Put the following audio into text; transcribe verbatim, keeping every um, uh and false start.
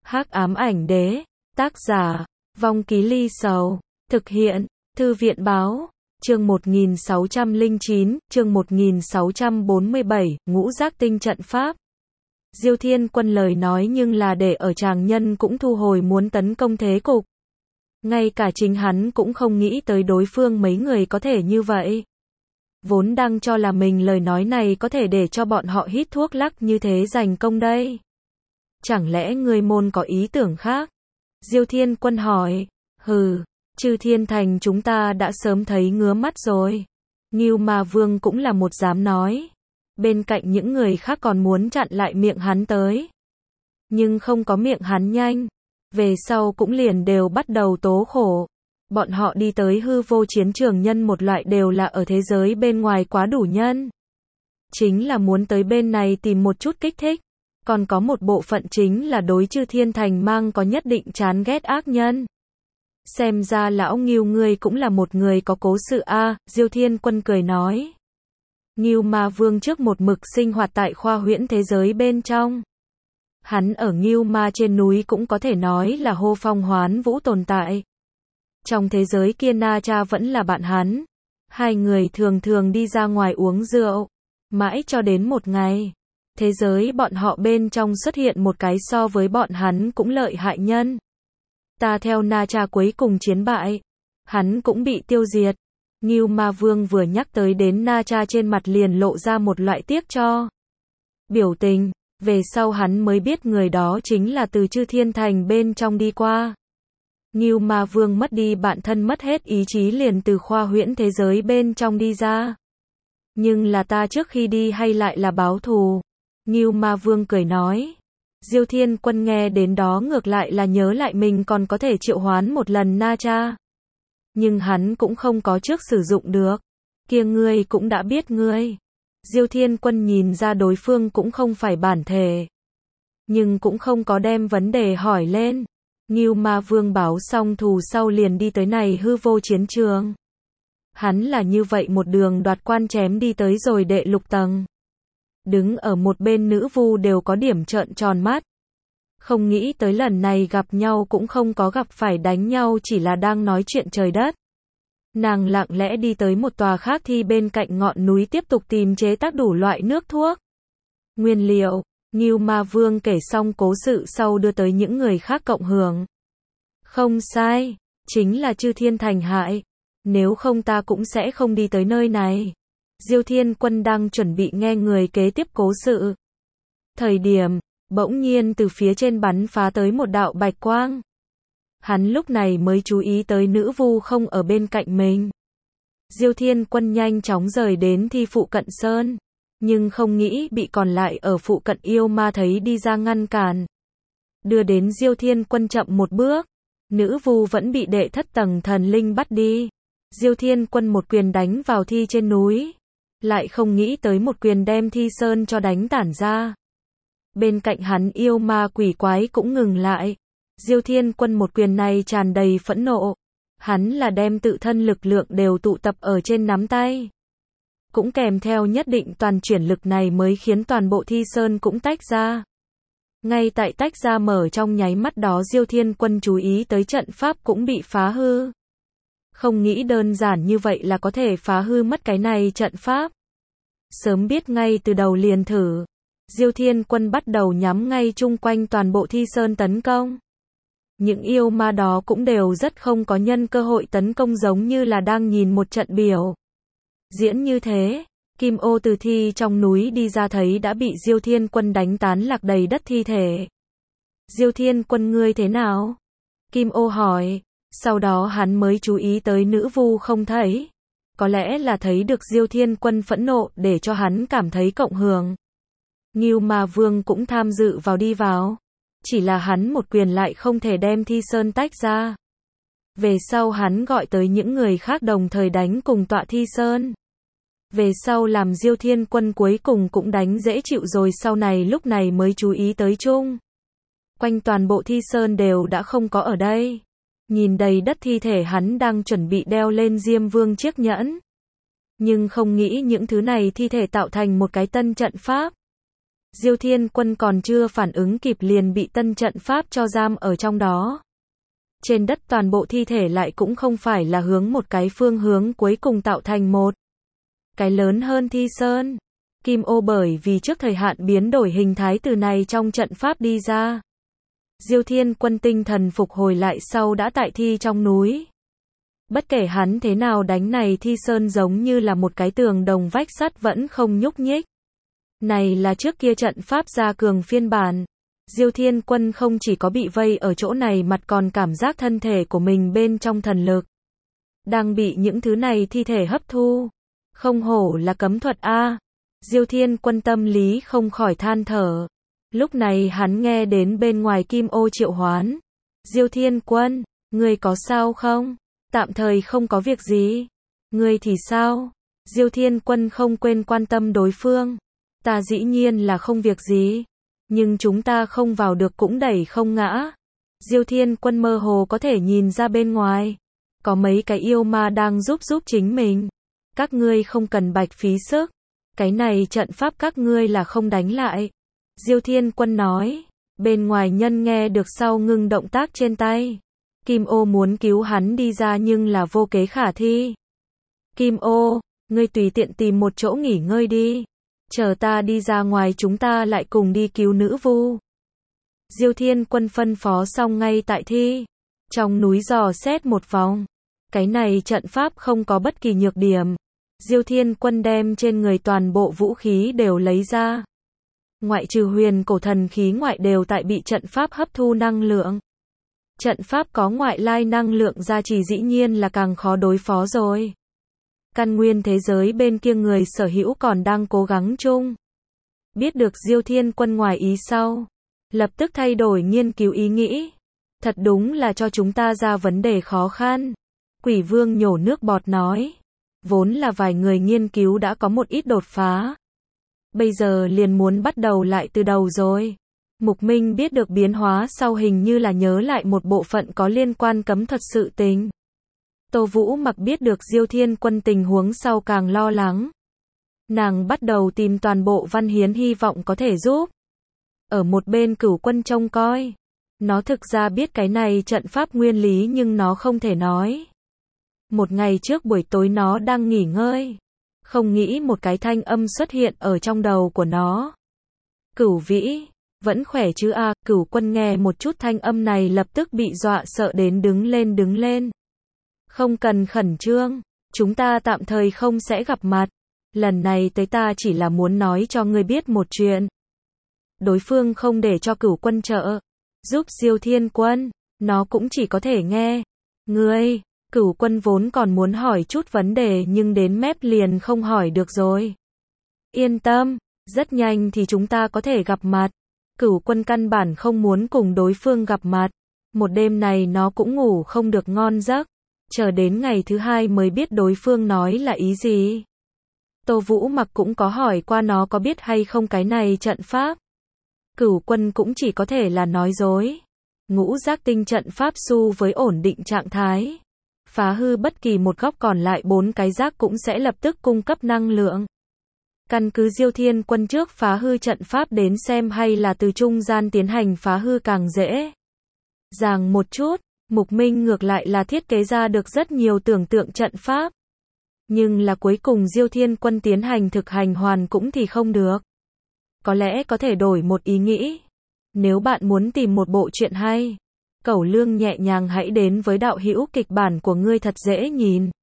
Hắc ám ảnh đế, tác giả, Vong Ký Ly Sầu, thực hiện, Thư viện báo, chương một nghìn sáu trăm lẻ chín, chương một nghìn sáu trăm bốn mươi bảy, ngũ giác tinh trận pháp. Diêu Thiên Quân lời nói nhưng là để ở chàng nhân cũng thu hồi muốn tấn công thế cục. Ngay cả chính hắn cũng không nghĩ tới đối phương mấy người có thể như vậy. Vốn đang cho là mình lời nói này có thể để cho bọn họ hít thuốc lắc như thế giành công đây. Chẳng lẽ ngươi môn có ý tưởng khác? Diêu Thiên Quân hỏi. Hừ, Chư Thiên Thành chúng ta đã sớm thấy ngứa mắt rồi. Ngưu Ma Vương cũng là một dám nói. Bên cạnh những người khác còn muốn chặn lại miệng hắn tới. Nhưng không có miệng hắn nhanh. Về sau cũng liền đều bắt đầu tố khổ. Bọn họ đi tới hư vô chiến trường nhân một loại đều là ở thế giới bên ngoài quá đủ nhân. Chính là muốn tới bên này tìm một chút kích thích. Còn có một bộ phận chính là đối Chư Thiên Thành mang có nhất định chán ghét ác nhân. Xem ra lão Ngưu ngươi cũng là một người có cố sự a, Diêu Thiên Quân cười nói. Ngưu Ma Vương trước một mực sinh hoạt tại khoa huyễn thế giới bên trong. Hắn ở Ngưu Ma trên núi cũng có thể nói là hô phong hoán vũ tồn tại. Trong thế giới kia Na Cha vẫn là bạn hắn. Hai người thường thường đi ra ngoài uống rượu. Mãi cho đến một ngày. Thế giới bọn họ bên trong xuất hiện một cái so với bọn hắn cũng lợi hại nhân. Ta theo Na Cha cuối cùng chiến bại. Hắn cũng bị tiêu diệt. Ngưu Ma Vương vừa nhắc tới đến Na Cha trên mặt liền lộ ra một loại tiếc cho. Biểu tình. Về sau hắn mới biết người đó chính là từ Chư Thiên Thành bên trong đi qua. Ngưu Ma Vương mất đi bản thân mất hết ý chí liền từ khoa huyễn thế giới bên trong đi ra. Nhưng là ta trước khi đi hay lại là báo thù. Ngưu Ma Vương cười nói. Diêu Thiên Quân nghe đến đó ngược lại là nhớ lại mình còn có thể triệu hoán một lần Na Cha. Nhưng hắn cũng không có trước sử dụng được. Kia ngươi cũng đã biết ngươi. Diêu Thiên Quân nhìn ra đối phương cũng không phải bản thể. Nhưng cũng không có đem vấn đề hỏi lên. Ngưu Ma Vương báo xong thù sau liền đi tới này hư vô chiến trường. Hắn là như vậy một đường đoạt quan chém đi tới rồi đệ lục tầng. Đứng ở một bên nữ vu đều có điểm trợn tròn mắt. Không nghĩ tới lần này gặp nhau cũng không có gặp phải đánh nhau chỉ là đang nói chuyện trời đất. Nàng lặng lẽ đi tới một tòa khác thi bên cạnh ngọn núi tiếp tục tìm chế tác đủ loại nước thuốc. Nguyên liệu, Ngưu Ma Vương kể xong cố sự sau đưa tới những người khác cộng hưởng. Không sai, chính là Chư Thiên Thành hại. Nếu không ta cũng sẽ không đi tới nơi này. Diêu Thiên Quân đang chuẩn bị nghe người kế tiếp cố sự. Thời điểm, bỗng nhiên từ phía trên bắn phá tới một đạo bạch quang. Hắn lúc này mới chú ý tới nữ vu không ở bên cạnh mình. Diêu Thiên Quân nhanh chóng rời đến thi phụ cận sơn. Nhưng không nghĩ bị còn lại ở phụ cận yêu ma thấy đi ra ngăn cản. Đưa đến Diêu Thiên Quân chậm một bước. Nữ vu vẫn bị đệ thất tầng thần linh bắt đi. Diêu Thiên Quân một quyền đánh vào thi trên núi. Lại không nghĩ tới một quyền đem thi sơn cho đánh tản ra. Bên cạnh hắn yêu ma quỷ quái cũng ngừng lại. Diêu Thiên Quân một quyền này tràn đầy phẫn nộ. Hắn là đem tự thân lực lượng đều tụ tập ở trên nắm tay. Cũng kèm theo nhất định toàn chuyển lực này mới khiến toàn bộ thi sơn cũng tách ra. Ngay tại tách ra mở trong nháy mắt đó Diêu Thiên Quân chú ý tới trận pháp cũng bị phá hư. Không nghĩ đơn giản như vậy là có thể phá hư mất cái này trận pháp. Sớm biết ngay từ đầu liền thử. Diêu Thiên Quân bắt đầu nhắm ngay chung quanh toàn bộ thi sơn tấn công. Những yêu ma đó cũng đều rất không có nhân cơ hội tấn công giống như là đang nhìn một trận biểu diễn như thế. Kim ô từ thi trong núi đi ra thấy đã bị Diêu Thiên Quân đánh tán lạc đầy đất thi thể. Diêu Thiên Quân ngươi thế nào? Kim ô hỏi. Sau đó hắn mới chú ý tới nữ vu không thấy. Có lẽ là thấy được Diêu Thiên Quân phẫn nộ để cho hắn cảm thấy cộng hưởng. Ngưu Ma Vương cũng tham dự vào đi vào. Chỉ là hắn một quyền lại không thể đem thi sơn tách ra. Về sau hắn gọi tới những người khác đồng thời đánh cùng tọa thi sơn. Về sau làm Diêu Thiên Quân cuối cùng cũng đánh dễ chịu rồi sau này lúc này mới chú ý tới chung. Quanh toàn bộ thi sơn đều đã không có ở đây. Nhìn đầy đất thi thể hắn đang chuẩn bị đeo lên Diêm Vương chiếc nhẫn. Nhưng không nghĩ những thứ này thi thể tạo thành một cái tân trận pháp. Diêu Thiên Quân còn chưa phản ứng kịp liền bị tân trận pháp cho giam ở trong đó. Trên đất toàn bộ thi thể lại cũng không phải là hướng một cái phương hướng cuối cùng tạo thành một cái lớn hơn thi sơn. Kim ô bởi vì trước thời hạn biến đổi hình thái từ này trong trận pháp đi ra. Diêu Thiên Quân tinh thần phục hồi lại sau đã tại thi trong núi. Bất kể hắn thế nào đánh này thi sơn giống như là một cái tường đồng vách sắt vẫn không nhúc nhích. Này là trước kia trận pháp gia cường phiên bản. Diêu Thiên Quân không chỉ có bị vây ở chỗ này mặt còn cảm giác thân thể của mình bên trong thần lực đang bị những thứ này thi thể hấp thu. Không hổ là cấm thuật a. Diêu Thiên Quân tâm lý không khỏi than thở. Lúc này hắn nghe đến bên ngoài kim ô triệu hoán. Diêu Thiên Quân, ngươi có sao không? Tạm thời không có việc gì. Ngươi thì sao? Diêu Thiên Quân không quên quan tâm đối phương. Ta dĩ nhiên là không việc gì. Nhưng chúng ta không vào được cũng đẩy không ngã. Diêu Thiên Quân mơ hồ có thể nhìn ra bên ngoài. Có mấy cái yêu ma đang giúp giúp chính mình. Các ngươi không cần bạch phí sức. Cái này trận pháp các ngươi là không đánh lại. Diêu Thiên Quân nói. Bên ngoài nhân nghe được sau ngưng động tác trên tay. Kim ô muốn cứu hắn đi ra nhưng là vô kế khả thi. Kim ô, ngươi tùy tiện tìm một chỗ nghỉ ngơi đi. Chờ ta đi ra ngoài chúng ta lại cùng đi cứu nữ vu. Diêu Thiên Quân phân phó xong ngay tại thi. Trong núi dò xét một vòng. Cái này trận pháp không có bất kỳ nhược điểm. Diêu Thiên Quân đem trên người toàn bộ vũ khí đều lấy ra. Ngoại trừ huyền cổ thần khí ngoại đều tại bị trận pháp hấp thu năng lượng. Trận pháp có ngoại lai năng lượng gia trì dĩ nhiên là càng khó đối phó rồi. Căn nguyên thế giới bên kia người sở hữu còn đang cố gắng chung. Biết được Diêu Thiên Quân ngoài ý sau. Lập tức thay đổi nghiên cứu ý nghĩ. Thật đúng là cho chúng ta ra vấn đề khó khăn. Quỷ Vương nhổ nước bọt nói. Vốn là vài người nghiên cứu đã có một ít đột phá. Bây giờ liền muốn bắt đầu lại từ đầu rồi. Mục Minh biết được biến hóa sau hình như là nhớ lại một bộ phận có liên quan cấm thuật sự tình. Tô Vũ Mặc biết được Diêu Thiên Quân tình huống sau càng lo lắng. Nàng bắt đầu tìm toàn bộ Văn Hiến hy vọng có thể giúp. Ở một bên Cửu Quân trông coi. Nó thực ra biết cái này trận pháp nguyên lý nhưng nó không thể nói. Một ngày trước buổi tối nó đang nghỉ ngơi. Không nghĩ một cái thanh âm xuất hiện ở trong đầu của nó. Cửu Vĩ, vẫn khỏe chứ a? À? Cửu Quân nghe một chút thanh âm này lập tức bị dọa sợ đến đứng lên đứng lên. Không cần khẩn trương, chúng ta tạm thời không sẽ gặp mặt. Lần này tới ta chỉ là muốn nói cho ngươi biết một chuyện. Đối phương không để cho Cửu Quân trợ giúp Diêu Thiên Quân, nó cũng chỉ có thể nghe. Ngươi, Cửu Quân vốn còn muốn hỏi chút vấn đề nhưng đến mép liền không hỏi được rồi. Yên tâm, rất nhanh thì chúng ta có thể gặp mặt. Cửu Quân căn bản không muốn cùng đối phương gặp mặt. Một đêm này nó cũng ngủ không được ngon giấc. Chờ đến ngày thứ hai mới biết đối phương nói là ý gì. Tô Vũ Mặc cũng có hỏi qua nó có biết hay không cái này trận pháp. Cửu Quân cũng chỉ có thể là nói dối. Ngũ giác tinh trận pháp su với ổn định trạng thái. Phá hư bất kỳ một góc còn lại bốn cái giác cũng sẽ lập tức cung cấp năng lượng. Căn cứ Diêu Thiên Quân trước phá hư trận pháp đến xem hay là từ trung gian tiến hành phá hư càng dễ dàng một chút. Mục Minh ngược lại là thiết kế ra được rất nhiều tưởng tượng trận pháp. Nhưng là cuối cùng Diêu Thiên Quân tiến hành thực hành hoàn cũng thì không được. Có lẽ có thể đổi một ý nghĩ. Nếu bạn muốn tìm một bộ truyện hay, Cẩu Lương nhẹ nhàng hãy đến với đạo hữu kịch bản của ngươi thật dễ nhìn.